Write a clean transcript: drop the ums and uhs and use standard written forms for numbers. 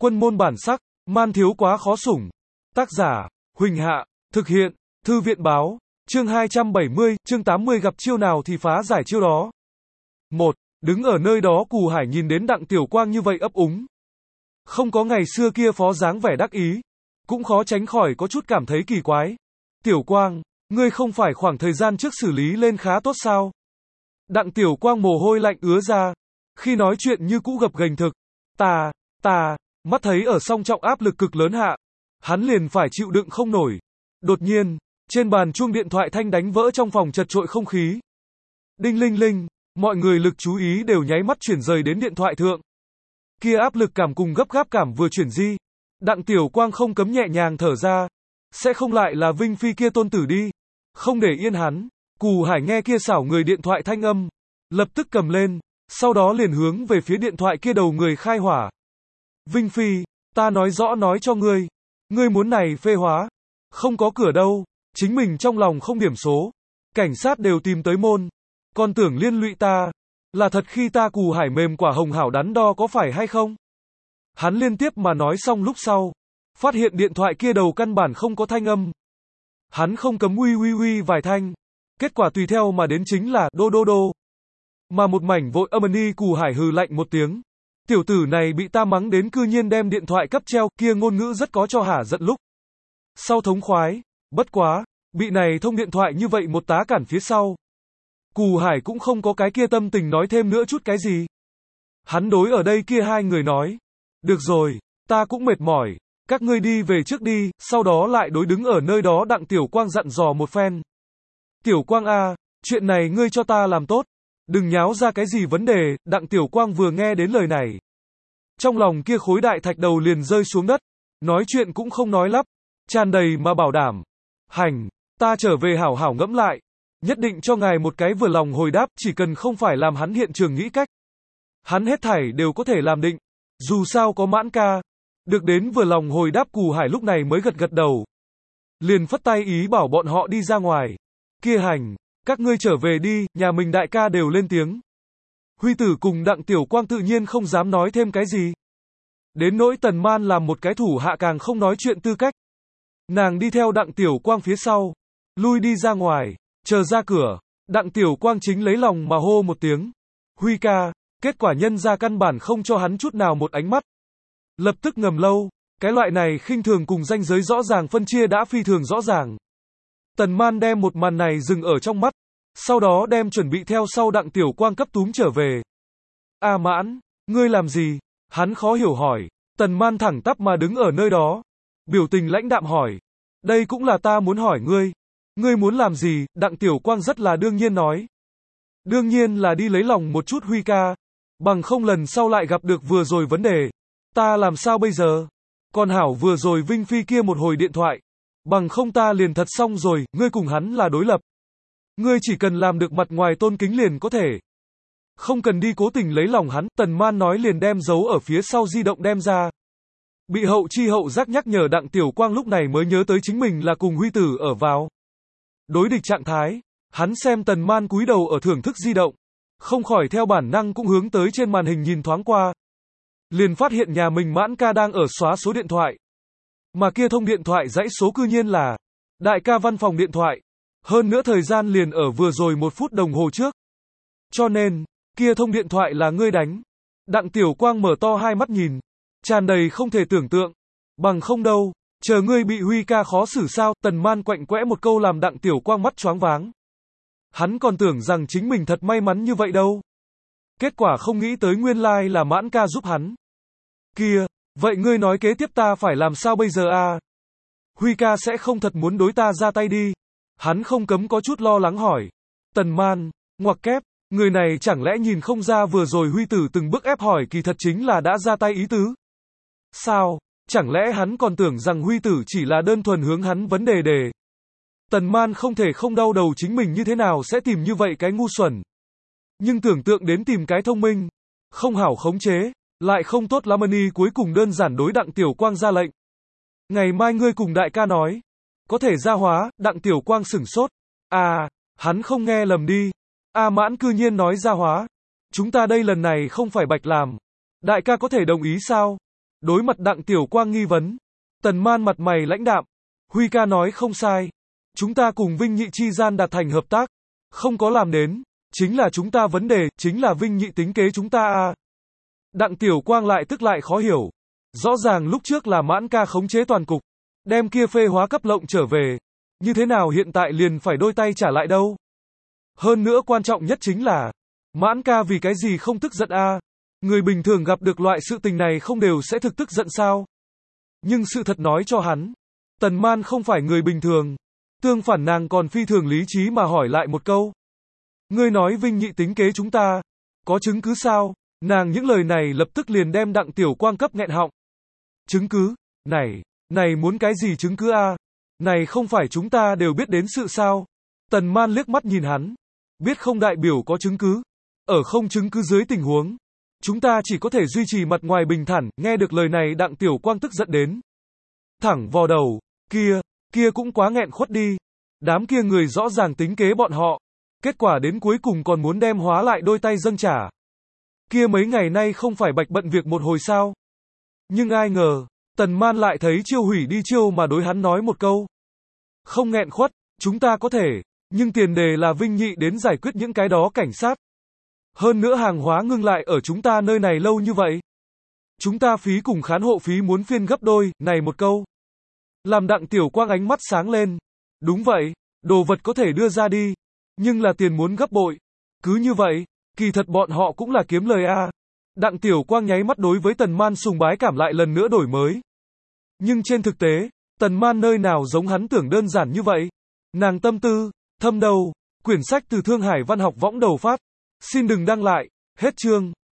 Quân môn bản sắc, man thiếu quá khó sủng. Tác giả, Huỳnh Hạ, thực hiện, Thư viện báo, chương 270, chương 80 gặp chiêu nào thì phá giải chiêu đó. 1. Đứng ở nơi đó Cù Hải nhìn đến Đặng Tiểu Quang như vậy ấp úng. Không có ngày xưa kia phó dáng vẻ đắc ý, cũng khó tránh khỏi có chút cảm thấy kỳ quái. Tiểu Quang, ngươi không phải khoảng thời gian trước xử lý lên khá tốt sao? Đặng Tiểu Quang mồ hôi lạnh ứa ra, khi nói chuyện như cũ gập ghềnh thực. Mắt thấy ở song trọng áp lực cực lớn hạ, hắn liền phải chịu đựng không nổi. Đột nhiên, trên bàn chuông điện thoại thanh đánh vỡ trong phòng chật trội không khí. Đinh linh linh, mọi người lực chú ý đều nháy mắt chuyển rời đến điện thoại thượng. Kia áp lực cảm cùng gấp gáp cảm vừa chuyển di, Đặng Tiểu Quang không cấm nhẹ nhàng thở ra. Sẽ không lại là Vinh Phi kia tôn tử đi. Không để yên hắn, Cù Hải nghe kia xảo người điện thoại thanh âm, lập tức cầm lên, sau đó liền hướng về phía điện thoại kia đầu người khai hỏa. Vinh Phi, ta nói rõ nói cho ngươi, ngươi muốn này phê hóa, không có cửa đâu, chính mình trong lòng không điểm số, cảnh sát đều tìm tới môn, còn tưởng liên lụy ta, là thật khi ta Cù Hải mềm quả hồng hảo đắn đo có phải hay không? Hắn liên tiếp mà nói xong lúc sau, phát hiện điện thoại kia đầu căn bản không có thanh âm. Hắn không cấm uy vài thanh, kết quả tùy theo mà đến chính là đô đô đô. Mà một mảnh vội âm ni Cù Hải hừ lạnh một tiếng. Tiểu tử này bị ta mắng đến cư nhiên đem điện thoại cấp treo, kia ngôn ngữ rất có cho hả giận lúc. Sau thống khoái, bất quá, bị này thông điện thoại như vậy một tá cản phía sau. Cù Hải cũng không có cái kia tâm tình nói thêm nữa chút cái gì. Hắn đối ở đây kia hai người nói. Được rồi, ta cũng mệt mỏi, các ngươi đi về trước đi, sau đó lại đối đứng ở nơi đó Đặng Tiểu Quang dặn dò một phen. Tiểu Quang a, chuyện này ngươi cho ta làm tốt. Đừng nháo ra cái gì vấn đề. Đặng Tiểu Quang vừa nghe đến lời này, trong lòng kia khối đại thạch đầu liền rơi xuống đất, nói chuyện cũng không nói lắp, tràn đầy mà bảo đảm. Hành, ta trở về hảo hảo ngẫm lại, nhất định cho ngài một cái vừa lòng hồi đáp, chỉ cần không phải làm hắn hiện trường nghĩ cách. Hắn hết thảy đều có thể làm định, dù sao có Mãn ca. Được đến vừa lòng hồi đáp Cù Hải lúc này mới gật gật đầu. Liền phất tay ý bảo bọn họ đi ra ngoài. Kia hành, các ngươi trở về đi, nhà mình đại ca đều lên tiếng. Huy Tử cùng Đặng Tiểu Quang tự nhiên không dám nói thêm cái gì. Đến nỗi Tần Man làm một cái thủ hạ càng không nói chuyện tư cách. Nàng đi theo Đặng Tiểu Quang phía sau, lui đi ra ngoài, chờ ra cửa, Đặng Tiểu Quang chính lấy lòng mà hô một tiếng. Huy ca, kết quả nhân ra căn bản không cho hắn chút nào một ánh mắt. Lập tức ngầm lâu, cái loại này khinh thường cùng ranh giới rõ ràng phân chia đã phi thường rõ ràng. Tần Man đem một màn này dừng ở trong mắt, sau đó đem chuẩn bị theo sau Đặng Tiểu Quang cấp túm trở về. A Mãn, ngươi làm gì? Hắn khó hiểu hỏi. Tần Man thẳng tắp mà đứng ở nơi đó, biểu tình lãnh đạm hỏi. Đây cũng là ta muốn hỏi ngươi. Ngươi muốn làm gì? Đặng Tiểu Quang rất là đương nhiên nói. Đương nhiên là đi lấy lòng một chút Huy ca, bằng không lần sau lại gặp được vừa rồi vấn đề. Ta làm sao bây giờ? Còn hảo vừa rồi Vinh Phi kia một hồi điện thoại, bằng không ta liền thật xong rồi, ngươi cùng hắn là đối lập. Ngươi chỉ cần làm được mặt ngoài tôn kính liền có thể. Không cần đi cố tình lấy lòng hắn. Tần Man nói liền đem giấu ở phía sau di động đem ra. Bị hậu chi hậu giác nhắc nhở Đặng Tiểu Quang lúc này mới nhớ tới chính mình là cùng Huy Tử ở vào đối địch trạng thái. Hắn xem Tần Man cúi đầu ở thưởng thức di động, không khỏi theo bản năng cũng hướng tới trên màn hình nhìn thoáng qua. Liền phát hiện nhà mình Mãn ca đang ở xóa số điện thoại. Mà kia thông điện thoại dãy số cư nhiên là đại ca văn phòng điện thoại. Hơn nữa thời gian liền ở vừa rồi 1 phút đồng hồ trước. Cho nên, kia thông điện thoại là ngươi đánh. Đặng Tiểu Quang mở to hai mắt nhìn, tràn đầy không thể tưởng tượng. Bằng không đâu, chờ ngươi bị Huy ca khó xử sao? Tần Man quạnh quẽ một câu làm Đặng Tiểu Quang mắt choáng váng. Hắn còn tưởng rằng chính mình thật may mắn như vậy đâu. Kết quả không nghĩ tới nguyên lai là Mãn ca giúp hắn. Kia, vậy ngươi nói kế tiếp ta phải làm sao bây giờ à? Huy ca sẽ không thật muốn đối ta ra tay đi. Hắn không cấm có chút lo lắng hỏi. Tần Man, ngoặc kép, người này chẳng lẽ nhìn không ra vừa rồi Huy Tử từng bước ép hỏi kỳ thật chính là đã ra tay ý tứ? Sao, chẳng lẽ hắn còn tưởng rằng Huy Tử chỉ là đơn thuần hướng hắn vấn đề đề? Tần Man không thể không đau đầu chính mình như thế nào sẽ tìm như vậy cái ngu xuẩn. Nhưng tưởng tượng đến tìm cái thông minh, không hảo khống chế, lại không tốt lắm y cuối cùng đơn giản đối Đặng Tiểu Quang ra lệnh. Ngày mai ngươi cùng đại ca nói, có thể gia hóa. Đặng Tiểu Quang sửng sốt. À, hắn không nghe lầm đi. A Mãn cư nhiên nói gia hóa. Chúng ta đây lần này không phải bạch làm. Đại ca có thể đồng ý sao? Đối mặt Đặng Tiểu Quang nghi vấn, Tần Man mặt mày lãnh đạm. Huy ca nói không sai. Chúng ta cùng Vinh Nhị chi gian đạt thành hợp tác. Không có làm đến. Chính là chúng ta vấn đề, chính là Vinh Nhị tính kế chúng ta à. Đặng Tiểu Quang lại tức lại khó hiểu. Rõ ràng lúc trước là Mãn ca khống chế toàn cục. Đem kia phê hóa cấp lộng trở về. Như thế nào hiện tại liền phải đôi tay trả lại đâu. Hơn nữa quan trọng nhất chính là, Mãn ca vì cái gì không tức giận a? Người bình thường gặp được loại sự tình này không đều sẽ thực tức giận sao? Nhưng sự thật nói cho hắn, Tần Man không phải người bình thường. Tương phản nàng còn phi thường lý trí mà hỏi lại một câu. Ngươi nói Vinh Nhị tính kế chúng ta, có chứng cứ sao? Nàng những lời này lập tức liền đem Đặng Tiểu Quang cấp nghẹn họng. Chứng cứ? Này muốn cái gì chứng cứ a? Này không phải chúng ta đều biết đến sự sao? Tần Man liếc mắt nhìn hắn. Biết không đại biểu có chứng cứ. Ở không chứng cứ dưới tình huống, chúng ta chỉ có thể duy trì mặt ngoài bình thản. Nghe được lời này Đặng Tiểu Quang tức giận đến thẳng vò đầu. Kia cũng quá nghẹn khuất đi. Đám kia người rõ ràng tính kế bọn họ. Kết quả đến cuối cùng còn muốn đem hóa lại đôi tay dâng trả. Kia mấy ngày nay không phải bạch bận việc một hồi sao? Nhưng ai ngờ, Tần Man lại thấy chiêu hủy đi chiêu mà đối hắn nói một câu. Không nghẹn khuất, chúng ta có thể, nhưng tiền đề là Vinh Nhị đến giải quyết những cái đó cảnh sát. Hơn nữa hàng hóa ngưng lại ở chúng ta nơi này lâu như vậy. Chúng ta phí cùng khán hộ phí muốn phiên gấp đôi, này một câu. Làm Đặng Tiểu Quang ánh mắt sáng lên. Đúng vậy, đồ vật có thể đưa ra đi, nhưng là tiền muốn gấp bội. Cứ như vậy, kỳ thật bọn họ cũng là kiếm lời a. Đặng Tiểu Quang nháy mắt đối với Tần Man sùng bái cảm lại lần nữa đổi mới. Nhưng trên thực tế, Tần Man nơi nào giống hắn tưởng đơn giản như vậy. Nàng tâm tư, thâm đầu, quyển sách từ Thương Hải Văn học võng đầu phát. Xin đừng đăng lại, hết chương.